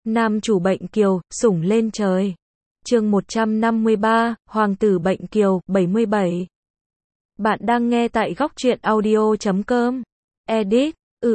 Nam chủ bệnh kiều, sủng lên trời. Chương 153, Hoàng tử bệnh kiều, 77. Bạn đang nghe tại góc truyện audio.com. Edit.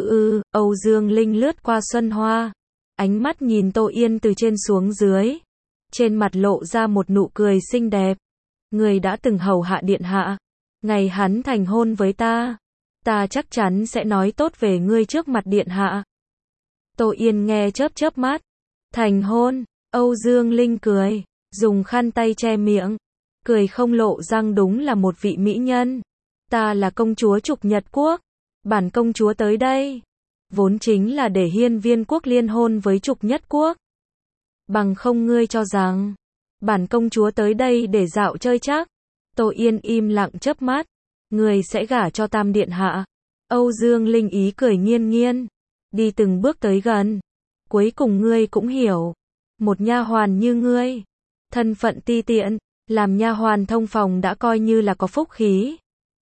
Âu Dương Linh lướt qua Xuân Hoa. Ánh mắt nhìn Tô Yên từ trên xuống dưới. Trên mặt lộ ra một nụ cười xinh đẹp. Người đã từng hầu hạ điện hạ. Ngày hắn thành hôn với ta. Ta chắc chắn sẽ nói tốt về ngươi trước mặt điện hạ. Tô Yên nghe chớp chớp mắt. Thành hôn, Âu Dương Linh cười, dùng khăn tay che miệng, cười không lộ răng, đúng là một vị mỹ nhân. Ta là công chúa Trục Nhật Quốc, bản công chúa tới đây, vốn chính là để Hiên Viên Quốc liên hôn với Trục Nhất Quốc. Bằng không ngươi cho rằng, bản công chúa tới đây để dạo chơi chắc. Tô Yên im lặng chớp mắt, ngươi sẽ gả cho Tam điện hạ. Âu Dương Linh ý cười nghiêng nghiêng, đi từng bước tới gần. Cuối cùng ngươi cũng hiểu, một nha hoàn như ngươi, thân phận ti tiện, làm nha hoàn thông phòng đã coi như là có phúc khí.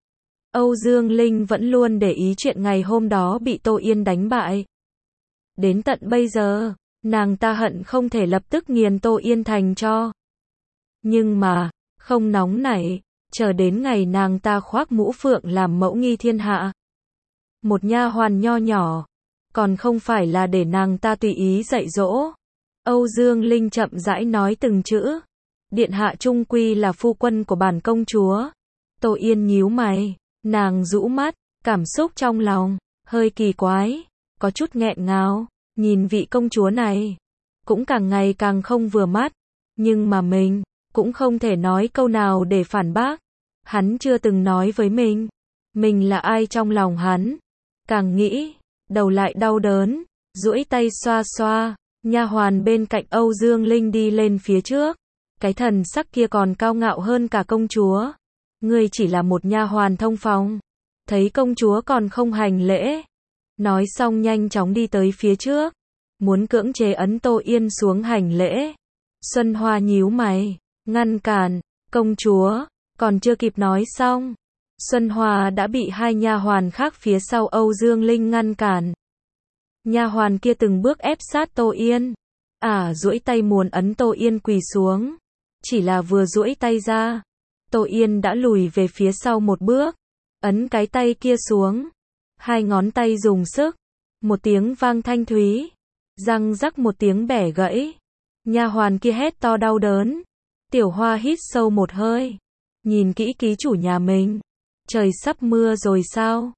Âu Dương Linh vẫn luôn để ý chuyện ngày hôm đó bị Tô Yên đánh bại. Đến tận bây giờ, nàng ta hận không thể lập tức nghiền Tô Yên thành tro. Nhưng mà, không nóng nảy, chờ đến ngày nàng ta khoác mũ phượng làm mẫu nghi thiên hạ. Một nha hoàn nho nhỏ, còn không phải là để nàng ta tùy ý dạy dỗ. Âu Dương Linh chậm rãi nói từng chữ. Điện hạ chung quy là phu quân của bản công chúa. Tô Yên nhíu mày, nàng rũ mắt, cảm xúc trong lòng hơi kỳ quái, có chút nghẹn ngào, nhìn vị công chúa này cũng càng ngày càng không vừa mắt, nhưng mà mình cũng không thể nói câu nào để phản bác. Hắn chưa từng nói với mình là ai trong lòng hắn. Càng nghĩ, đầu lại đau đớn, duỗi tay xoa xoa. Nha hoàn bên cạnh Âu Dương Linh đi lên phía trước, cái thần sắc kia còn cao ngạo hơn cả công chúa. Ngươi chỉ là một nha hoàn thông phòng, thấy công chúa còn không hành lễ. Nói xong nhanh chóng đi tới phía trước, muốn cưỡng chế ấn Tô Yên xuống hành lễ. Xuân Hoa nhíu mày, ngăn cản. Công chúa, còn chưa kịp nói xong, Xuân Hoa đã bị hai nha hoàn khác phía sau Âu Dương Linh ngăn cản. Nha hoàn kia từng bước ép sát Tô Yên, duỗi tay muốn ấn Tô Yên quỳ xuống. Chỉ là vừa duỗi tay ra, Tô Yên đã lùi về phía sau một bước, ấn cái tay kia xuống. Hai ngón tay dùng sức, một tiếng vang thanh thúy, răng rắc một tiếng bẻ gãy. Nha hoàn kia hét to đau đớn. Tiểu Hoa hít sâu một hơi, nhìn kỹ ký chủ nhà mình. Trời sắp mưa rồi sao?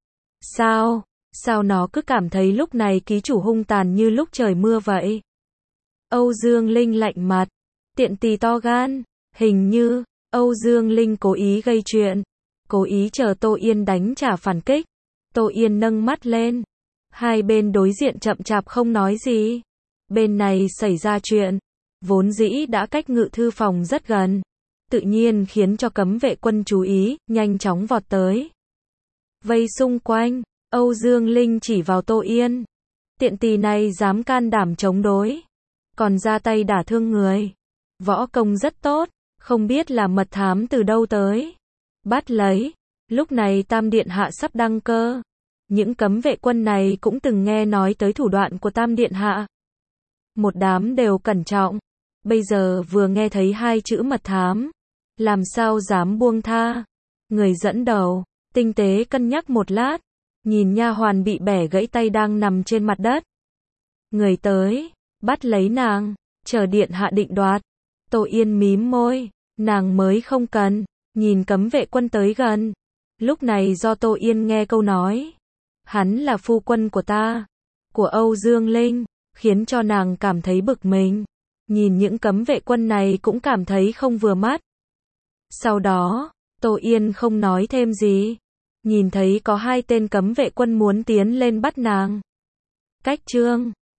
Sao nó cứ cảm thấy lúc này ký chủ hung tàn như lúc trời mưa vậy? Âu Dương Linh lạnh mặt, tiện tỳ to gan, hình như Âu Dương Linh cố ý gây chuyện, cố ý chờ Tô Yên đánh trả phản kích. Tô Yên nâng mắt lên, hai bên đối diện chậm chạp không nói gì. Bên này xảy ra chuyện, vốn dĩ đã cách ngự thư phòng rất gần, tự nhiên khiến cho cấm vệ quân chú ý, nhanh chóng vọt tới. Vây xung quanh. Âu Dương Linh chỉ vào Tô Yên. Tiện tỳ này dám can đảm chống đối, còn ra tay đả thương người. Võ công rất tốt, không biết là mật thám từ đâu tới. Bắt lấy. Lúc này Tam điện hạ sắp đăng cơ. Những cấm vệ quân này cũng từng nghe nói tới thủ đoạn của Tam điện hạ. Một đám đều cẩn trọng. Bây giờ vừa nghe thấy hai chữ mật thám, làm sao dám buông tha. Người dẫn đầu tinh tế cân nhắc một lát, nhìn nha hoàn bị bẻ gãy tay đang nằm trên mặt đất. Người tới, bắt lấy nàng, chờ điện hạ định đoạt. Tô Yên mím môi, nàng mới không cần. Nhìn cấm vệ quân tới gần. Lúc này do Tô Yên nghe câu nói, hắn là phu quân của ta, của Âu Dương Linh, khiến cho nàng cảm thấy bực mình. Nhìn những cấm vệ quân này cũng cảm thấy không vừa mắt. Sau đó, Tô Yên không nói thêm gì. Nhìn thấy có hai tên cấm vệ quân muốn tiến lên bắt nàng. Cách chương